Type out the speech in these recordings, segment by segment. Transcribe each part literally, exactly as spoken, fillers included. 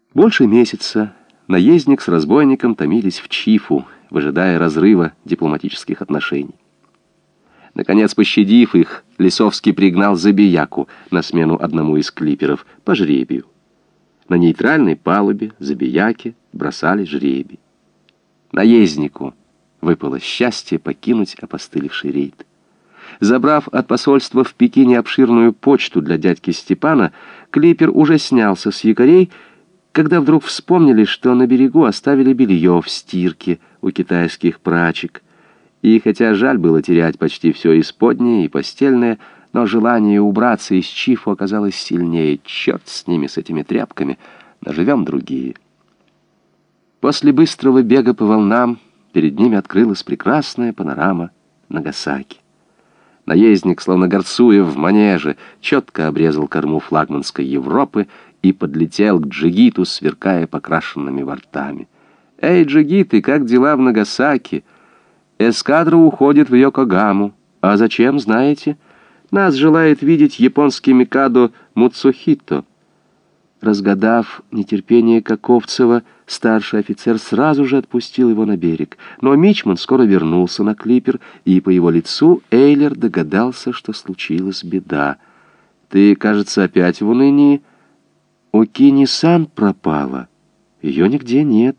Больше месяца наездник с разбойником томились в Чифу, выжидая разрыва дипломатических отношений. Наконец, пощадив их, Лисовский пригнал Забияку на смену одному из клиперов по жребию. На нейтральной палубе Забияки бросали жребий. Наезднику выпало счастье покинуть опостылевший рейд. Забрав от посольства в Пекине обширную почту для дядьки Степана, клипер уже снялся с якорей, когда вдруг вспомнили, что на берегу оставили белье в стирке у китайских прачек. И хотя жаль было терять почти все исподнее и постельное, но желание убраться из Чифу оказалось сильнее. Черт с ними, с этими тряпками, наживем другие. После быстрого бега по волнам перед ними открылась прекрасная панорама Нагасаки. Наездник, словно горцуя в манеже, четко обрезал корму флагманской Европы и подлетел к джигиту, сверкая покрашенными бортами. «Эй, джигиты, как дела в Нагасаки? Эскадра уходит в Йокогаму. А зачем, знаете? Нас желает видеть японский микадо Муцухито». Разгадав нетерпение Каковцева, старший офицер сразу же отпустил его на берег. Но мичман скоро вернулся на клипер, и по его лицу Эйлер догадался, что случилась беда. «Ты, кажется, опять в унынии? Окини-сан пропала. Ее нигде нет».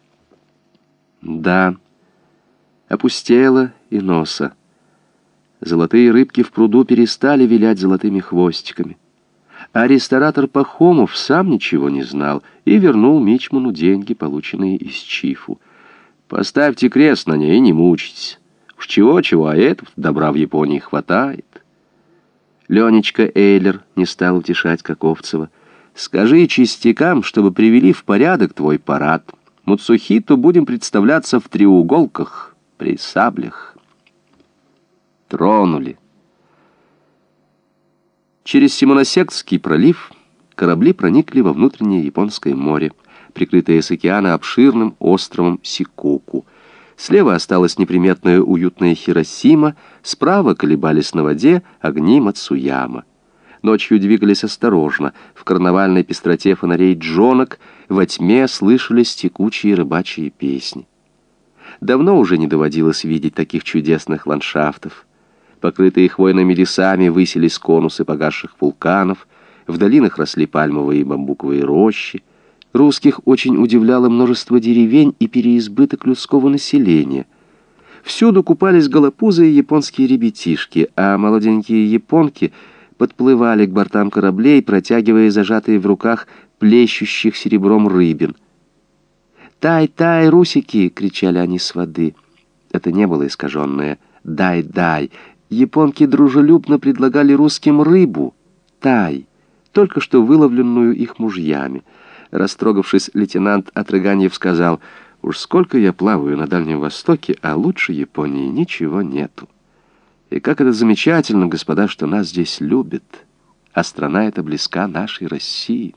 «Да, опустела и носа. Золотые рыбки в пруду перестали вилять золотыми хвостиками. А ресторатор Пахомов сам ничего не знал и вернул мичману деньги, полученные из Чифу. Поставьте крест на ней и не мучитесь. Уж чего-чего, а этого добра в Японии хватает». Ленечка Эйлер не стал утешать Каковцева. «Скажи чистякам, чтобы привели в порядок твой парад. Муцухито будем представляться в треуголках, при саблях». Тронули. Через Симоносекский пролив корабли проникли во внутреннее Японское море, прикрытое с океана обширным островом Сикоку. Слева осталась неприметная уютная Хиросима, справа колебались на воде огни Мацуяма. Ночью двигались осторожно, в карнавальной пестроте фонарей джонок во тьме слышались текучие рыбачьи песни. Давно уже не доводилось видеть таких чудесных ландшафтов. Покрытые хвойными лесами высились конусы погасших вулканов, в долинах росли пальмовые и бамбуковые рощи. Русских очень удивляло множество деревень и переизбыток людского населения. Всюду купались голопузые японские ребятишки, а молоденькие японки подплывали к бортам кораблей, протягивая зажатые в руках плещущих серебром рыбин. «Тай-тай, русики!» — кричали они с воды. Это не было искаженное «дай-дай». Японки дружелюбно предлагали русским рыбу, тай, только что выловленную их мужьями. Растрогавшись, лейтенант Отрыганьев сказал: «Уж сколько я плаваю на Дальнем Востоке, а лучше Японии ничего нету. И как это замечательно, господа, что нас здесь любят, а страна эта близка нашей России».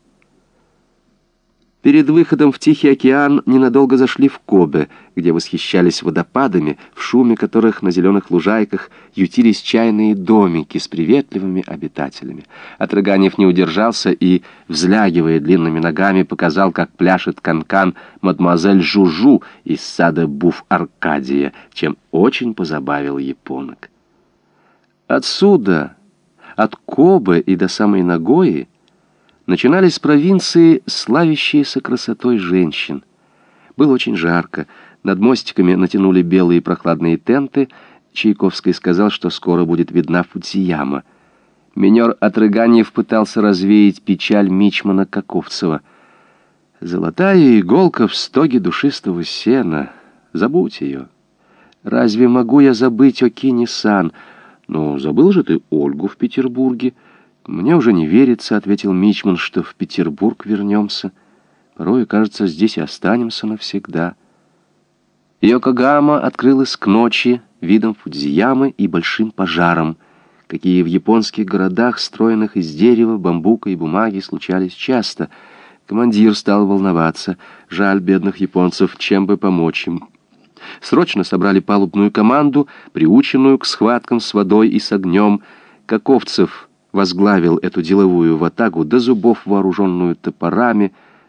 Перед выходом в Тихий океан ненадолго зашли в Кобе, где восхищались водопадами, в шуме которых на зеленых лужайках ютились чайные домики с приветливыми обитателями. Отрыганьев не удержался и, взлягивая длинными ногами, показал, как пляшет канкан мадемуазель Жужу из сада Буф-Аркадия, чем очень позабавил японок. Отсюда, от Кобе и до самой Нагои, начинались провинции, славящиеся красотой женщин. Было очень жарко. Над мостиками натянули белые прохладные тенты. Чайковский сказал, что скоро будет видна Фудзияма. Минер Отрыганьев пытался развеять печаль мичмана Каковцева. «Золотая иголка в стоге душистого сена. Забудь ее. Разве могу я забыть Окини-сан? Ну, забыл же ты Ольгу в Петербурге». «Мне уже не верится», — ответил мичман, — «что в Петербург вернемся. Порой, кажется, здесь и останемся навсегда». Йокогама открылась к ночи видом Фудзиямы и большим пожаром, какие в японских городах, строенных из дерева, бамбука и бумаги, случались часто. Командир стал волноваться. Жаль бедных японцев, чем бы помочь им. Срочно собрали палубную команду, приученную к схваткам с водой и с огнем. Каковцев возглавил эту деловую ватагу, до зубов вооруженную топорами,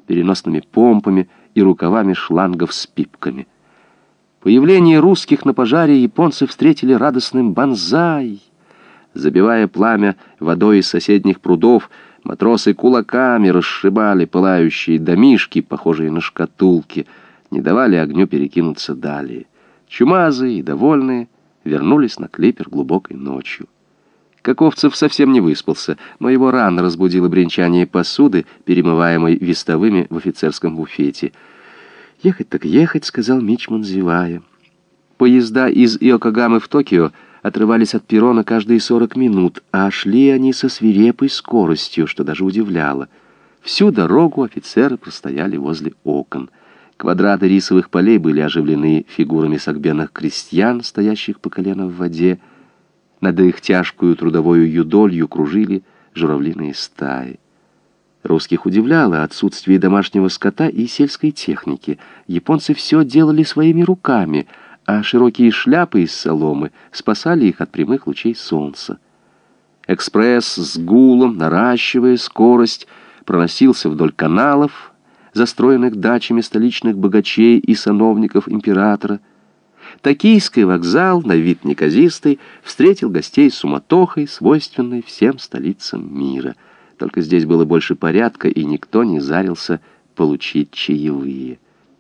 переносными помпами и рукавами шлангов с пипками. Появление русских на пожаре японцы встретили радостным банзай. Забивая пламя водой из соседних прудов, матросы кулаками расшибали пылающие домишки, похожие на шкатулки, не давали огню перекинуться далее. Чумазые и довольные вернулись на клипер глубокой ночью. Каковцев совсем не выспался, но его рано разбудило бренчание посуды, перемываемой вестовыми в офицерском буфете. «Ехать так ехать», — сказал мичман, зевая. Поезда из Иокогамы в Токио отрывались от перрона каждые сорок минут, а шли они со свирепой скоростью, что даже удивляло. Всю дорогу офицеры простояли возле окон. Квадраты рисовых полей были оживлены фигурами согбенных крестьян, стоящих по колено в воде. Над их тяжкую трудовую юдолью кружили журавлиные стаи. Русских удивляло отсутствие домашнего скота и сельской техники. Японцы все делали своими руками, а широкие шляпы из соломы спасали их от прямых лучей солнца. Экспресс с гулом, наращивая скорость, проносился вдоль каналов, застроенных дачами столичных богачей и сановников императора. Токийский вокзал, на вид неказистый, встретил гостей с суматохой, свойственной всем столицам мира. Только здесь было больше порядка, и никто не зарился получить чаевые.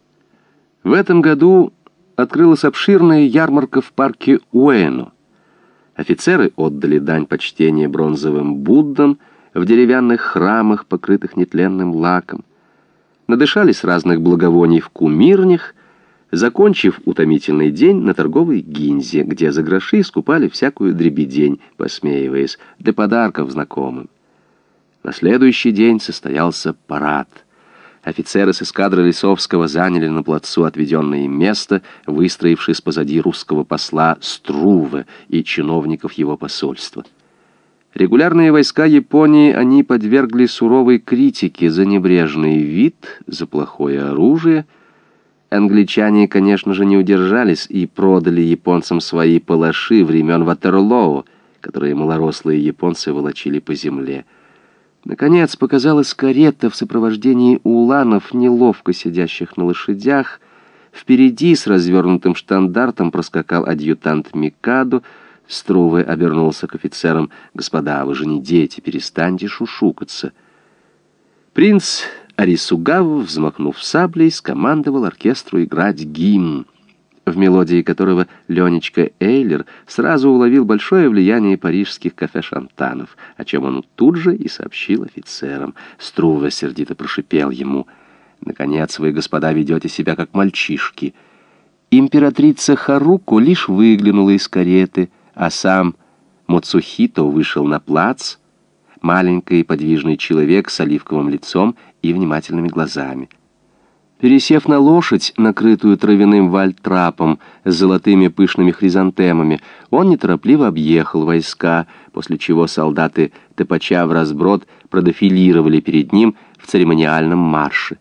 В этом году открылась обширная ярмарка в парке Уэно. Офицеры отдали дань почтения бронзовым Буддам в деревянных храмах, покрытых нетленным лаком. Надышались разных благовоний в кумирнях, закончив утомительный день на торговой гинзе, где за гроши скупали всякую дребедень, посмеиваясь, для подарков знакомым. На следующий день состоялся парад. Офицеры с эскадры Лисовского заняли на плацу отведенное им место, выстроившись позади русского посла Струве и чиновников его посольства. Регулярные войска Японии они подвергли суровой критике за небрежный вид, за плохое оружие. Англичане, конечно же, не удержались и продали японцам свои палаши времен Ватерлоо, которые малорослые японцы волочили по земле. Наконец показалась карета в сопровождении уланов, неловко сидящих на лошадях. Впереди с развернутым штандартом проскакал адъютант Микадо. Струве обернулся к офицерам. «Господа, вы же не дети, перестаньте шушукаться». Принц Арисугава, взмахнув саблей, скомандовал оркестру играть гимн, в мелодии которого Ленечка Эйлер сразу уловил большое влияние парижских кафе-шантанов, о чем он тут же и сообщил офицерам. Струве сердито прошипел ему: «Наконец вы, господа, ведете себя как мальчишки». Императрица Харуко лишь выглянула из кареты, а сам Моцухито вышел на плац, маленький подвижный человек с оливковым лицом и внимательными глазами. Пересев на лошадь, накрытую травяным вальтрапом с золотыми пышными хризантемами, он неторопливо объехал войска, после чего солдаты, топача в разброд, продефилировали перед ним в церемониальном марше.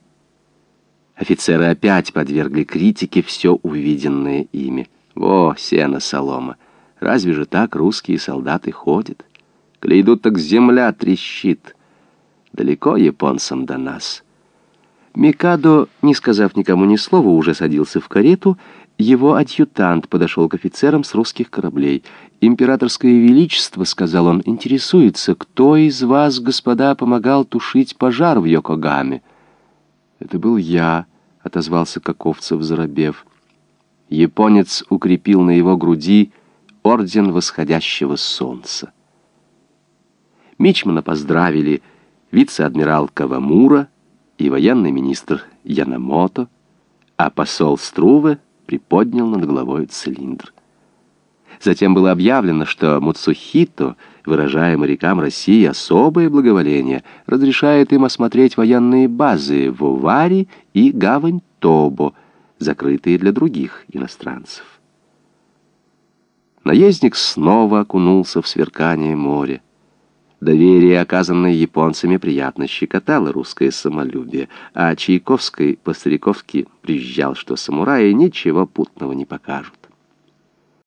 Офицеры опять подвергли критике все увиденное ими. Во, сено-солома! Разве же так русские солдаты ходят? Коли идут, так земля трещит. Далеко японцам до нас. Микадо, не сказав никому ни слова, уже садился в карету. Его адъютант подошел к офицерам с русских кораблей. «Императорское величество, — сказал он, — интересуется, кто из вас, господа, помогал тушить пожар в Йокогаме?» «Это был я», — отозвался Каковцев, заробев. Японец укрепил на его груди орден восходящего солнца. Мичмана поздравили вице-адмирал Кавамура и военный министр Янамото, а посол Струве приподнял над головой цилиндр. Затем было объявлено, что Муцухито, выражая морякам России особое благоволение, разрешает им осмотреть военные базы в Увари и гавань Тобо, закрытые для других иностранцев. Наездник снова окунулся в сверкание моря. Доверие, оказанное японцами, приятно щекотало русское самолюбие, а Чайковский по-стариковски брюзжал, что самураи ничего путного не покажут.